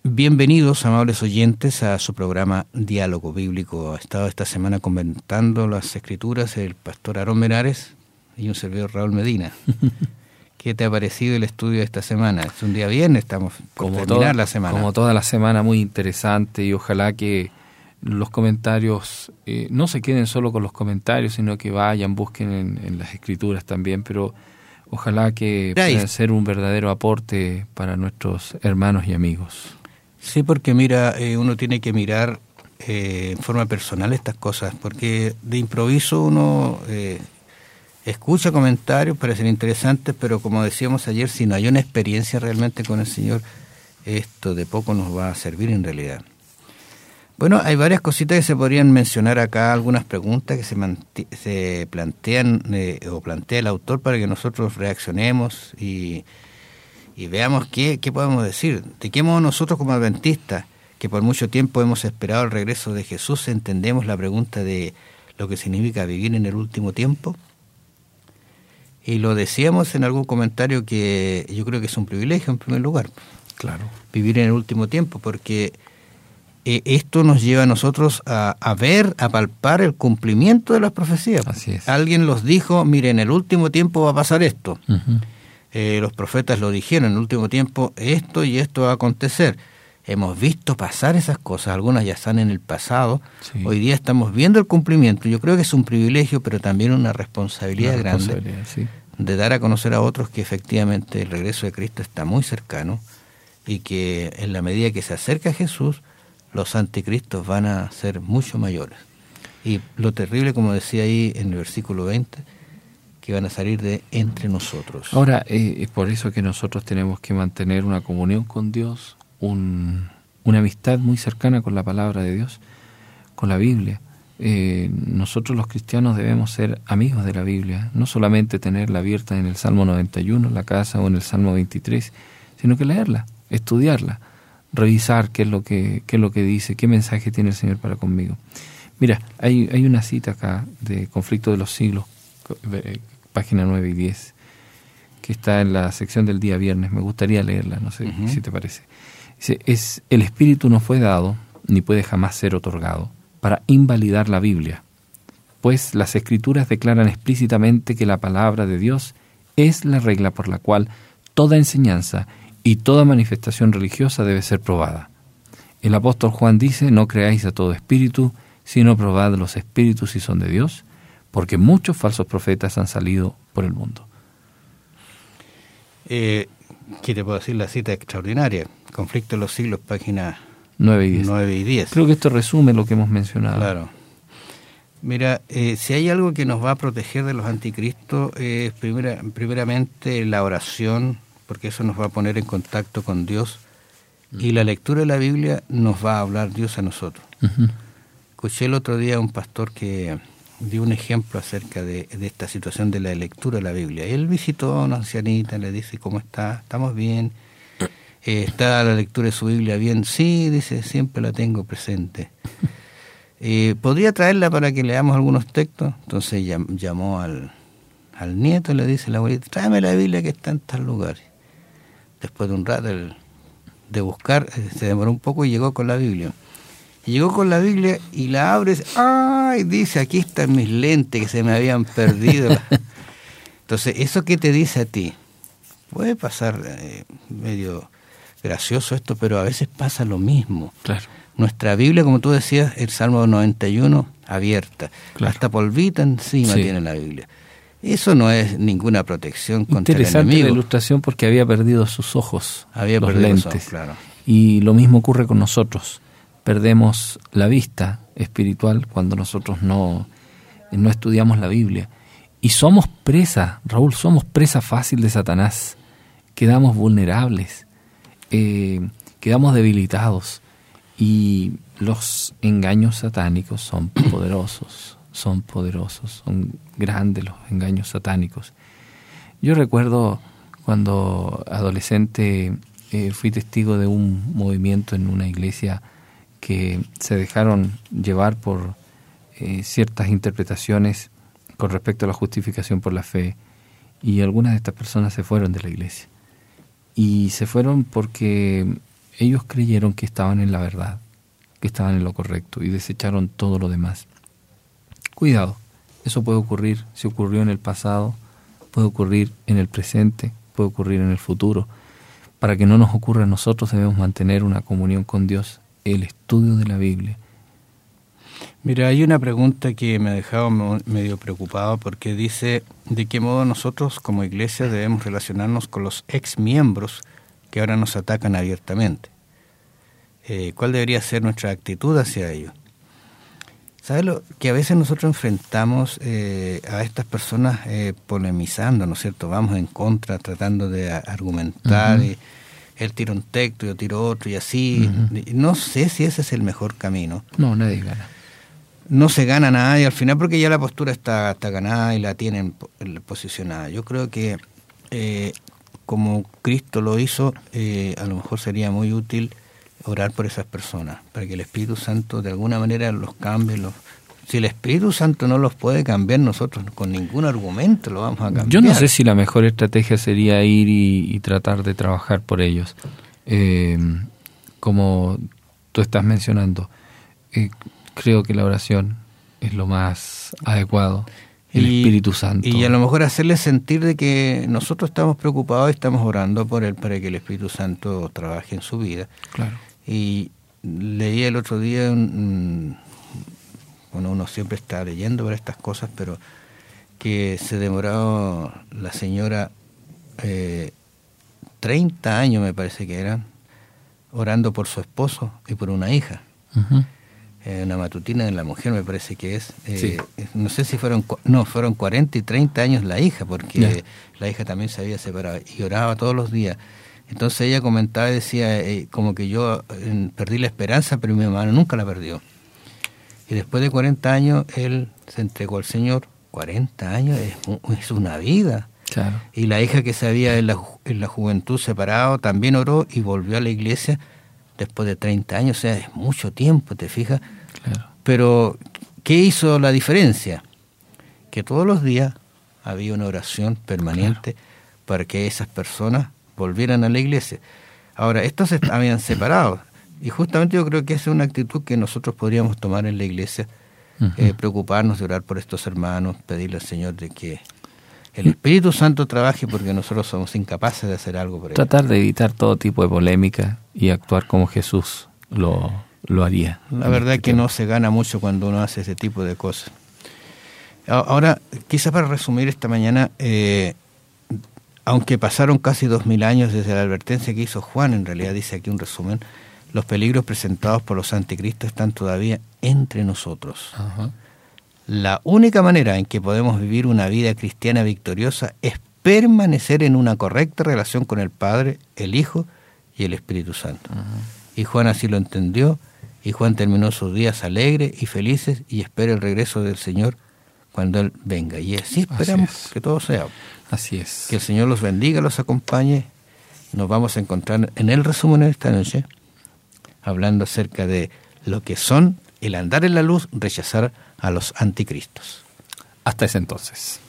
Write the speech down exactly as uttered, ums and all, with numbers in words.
Bienvenidos, amables oyentes, a su programa Diálogo Bíblico. Ha estado esta semana comentando las Escrituras el pastor Aarón Menares y un servidor Raúl Medina. ¿Qué te ha parecido el estudio de esta semana? Es un día viernes, estamos por como terminar toda, la semana. Como toda la semana, muy interesante, y ojalá que los comentarios eh, no se queden solo con los comentarios, sino que vayan, busquen en, en las Escrituras también, pero ojalá que puedan ser un verdadero aporte para nuestros hermanos y amigos. Sí, porque mira, eh, uno tiene que mirar eh, en forma personal estas cosas, porque de improviso uno eh, escucha comentarios, parecen interesantes, pero como decíamos ayer, si no hay una experiencia realmente con el Señor, esto de poco nos va a servir en realidad. Bueno, hay varias cositas que se podrían mencionar acá, algunas preguntas que se, manti- se plantean eh, o plantea el autor para que nosotros reaccionemos y... y veamos qué, qué podemos decir. ¿De qué modo nosotros como adventistas, que por mucho tiempo hemos esperado el regreso de Jesús, entendemos la pregunta de lo que significa vivir en el último tiempo? Y lo decíamos en algún comentario que yo creo que es un privilegio en primer lugar. Claro. Vivir en el último tiempo, porque eh, esto nos lleva a nosotros a, a ver, a palpar el cumplimiento de las profecías. Así es. Alguien los dijo, mire, en el último tiempo va a pasar esto. Uh-huh. Eh, los profetas lo dijeron, en el último tiempo esto y esto va a acontecer. Hemos visto pasar esas cosas, algunas ya están en el pasado, sí. Hoy día estamos viendo el cumplimiento. Yo creo que es un privilegio, pero también una responsabilidad, una responsabilidad grande sí. de dar a conocer a otros que efectivamente el regreso de Cristo está muy cercano y que en la medida que se acerca a Jesús, los anticristos van a ser mucho mayores. Y lo terrible, como decía ahí en el versículo veinte, que van a salir de entre nosotros. Ahora, eh, es por eso que nosotros tenemos que mantener una comunión con Dios, un, una amistad muy cercana con la palabra de Dios, con la Biblia. Eh, nosotros los cristianos debemos ser amigos de la Biblia, no solamente tenerla abierta en el Salmo noventa y uno, en la casa, o en el Salmo veintitrés, sino que leerla, estudiarla, revisar qué es lo que, qué es lo que dice, qué mensaje tiene el Señor para conmigo. Mira, hay, hay una cita acá de Conflicto de los Siglos, página nueve y diez, que está en la sección del día viernes. Me gustaría leerla, no sé uh-huh. si te parece. Dice, es, el Espíritu no fue dado, ni puede jamás ser otorgado, para invalidar la Biblia, pues las Escrituras declaran explícitamente que la palabra de Dios es la regla por la cual toda enseñanza y toda manifestación religiosa debe ser probada. El apóstol Juan dice, no creáis a todo espíritu, sino probad los espíritus si son de Dios, porque muchos falsos profetas han salido por el mundo. Eh, ¿Qué te puedo decir? La cita extraordinaria. Conflicto de los siglos, página nueve y diez. Creo que esto resume lo que hemos mencionado. Claro. Mira, eh, si hay algo que nos va a proteger de los anticristos, es eh, primera, primeramente la oración, porque eso nos va a poner en contacto con Dios, uh-huh. y la lectura de la Biblia nos va a hablar Dios a nosotros. Uh-huh. Escuché el otro día a un pastor que dio un ejemplo acerca de, de esta situación de la lectura de la Biblia. Él visitó a una ancianita, le dice, ¿cómo está? ¿Estamos bien? Eh, ¿Está la lectura de su Biblia bien? Sí, dice, siempre la tengo presente. Eh, ¿Podría traerla para que leamos algunos textos? Entonces llam, llamó al, al nieto y le dice, la abuelita, tráeme la Biblia que está en tal lugar. Después de un rato el, de buscar, se demoró un poco y llegó con la Biblia. Llegó con la Biblia y la abre, ¡ay! Dice, aquí están mis lentes que se me habían perdido. Entonces, ¿eso qué te dice a ti? Puede pasar eh, medio gracioso esto, pero a veces pasa lo mismo. Claro. Nuestra Biblia, como tú decías, el Salmo noventa y uno, abierta. Claro. Hasta polvita encima sí. tiene la Biblia. Eso no es ninguna protección contra el enemigo. Interesante la ilustración porque había perdido sus ojos, había los perdido lentes. Los ojos, claro. Y lo mismo ocurre con nosotros. Perdemos la vista espiritual cuando nosotros no, no estudiamos la Biblia. Y somos presa, Raúl, somos presa fácil de Satanás. Quedamos vulnerables, eh, quedamos debilitados. Y los engaños satánicos son poderosos, son poderosos, son grandes los engaños satánicos. Yo recuerdo cuando adolescente eh, fui testigo de un movimiento en una iglesia que se dejaron llevar por eh, ciertas interpretaciones con respecto a la justificación por la fe, y algunas de estas personas se fueron de la iglesia. Y se fueron porque ellos creyeron que estaban en la verdad, que estaban en lo correcto y desecharon todo lo demás. Cuidado, eso puede ocurrir, si ocurrió en el pasado, puede ocurrir en el presente, puede ocurrir en el futuro. Para que no nos ocurra a nosotros debemos mantener una comunión con Dios, el estudio de la Biblia. Mira, hay una pregunta que me ha dejado medio preocupado porque dice de qué modo nosotros como iglesia debemos relacionarnos con los ex miembros que ahora nos atacan abiertamente. Eh, ¿Cuál debería ser nuestra actitud hacia ellos? ¿Sabes lo que a veces nosotros enfrentamos eh, a estas personas eh, polemizando, ¿no es cierto? Vamos en contra, tratando de argumentar, uh-huh. y él tira un texto, yo tiro otro y así. Uh-huh. No sé si ese es el mejor camino. No, nadie gana. No se gana nadie al final porque ya la postura está, está ganada y la tienen posicionada. Yo creo que eh, como Cristo lo hizo, eh, a lo mejor sería muy útil orar por esas personas, para que el Espíritu Santo de alguna manera los cambie. Los... Si el Espíritu Santo no los puede cambiar, nosotros con ningún argumento lo vamos a cambiar. Yo no sé si la mejor estrategia sería ir y, y tratar de trabajar por ellos. Eh, como tú estás mencionando, eh, creo que la oración es lo más adecuado. El y, Espíritu Santo. Y a lo mejor hacerles sentir de que nosotros estamos preocupados y estamos orando por él para que el Espíritu Santo trabaje en su vida. Claro. Y leí el otro día, un, bueno, uno siempre está leyendo por estas cosas, pero que se demoró la señora eh, treinta años, me parece que eran, orando por su esposo y por una hija. Uh-huh. Eh, una matutina de la mujer, me parece que es. Eh, sí. No sé si fueron, no, fueron cuarenta y treinta años la hija, porque yeah. la hija también se había separado y oraba todos los días. Entonces ella comentaba y decía, eh, como que yo eh, perdí la esperanza, pero mi hermano nunca la perdió. Y después de cuarenta años, él se entregó al Señor. cuarenta años es, es una vida. Claro. Y la hija que se había en la, en la juventud separado también oró y volvió a la iglesia después de treinta años. O sea, es mucho tiempo, ¿te fijas? Claro. Pero, ¿qué hizo la diferencia? Que todos los días había una oración permanente, claro, para que esas personas volvieran a la iglesia. Ahora, estos se habían separado, y justamente yo creo que esa es una actitud que nosotros podríamos tomar en la iglesia, uh-huh. eh, preocuparnos de orar por estos hermanos, pedirle al Señor de que el Espíritu Santo trabaje, porque nosotros somos incapaces de hacer algo por ellos. Tratar de evitar todo tipo de polémica y actuar como Jesús lo, lo haría. La verdad es que no se gana mucho cuando uno hace ese tipo de cosas. Ahora, quizá para resumir esta mañana, eh, aunque pasaron casi dos mil años desde la advertencia que hizo Juan, en realidad dice aquí un resumen, los peligros presentados por los anticristos están todavía entre nosotros. Uh-huh. La única manera en que podemos vivir una vida cristiana victoriosa es permanecer en una correcta relación con el Padre, el Hijo y el Espíritu Santo. Uh-huh. Y Juan así lo entendió, y Juan terminó sus días alegres y felices y espera el regreso del Señor cuando Él venga. Y así esperamos así que todo sea. Así es. Que el Señor los bendiga, los acompañe. Nos vamos a encontrar en el resumen de esta noche, hablando acerca de lo que son el andar en la luz, rechazar a los anticristos. Hasta ese entonces.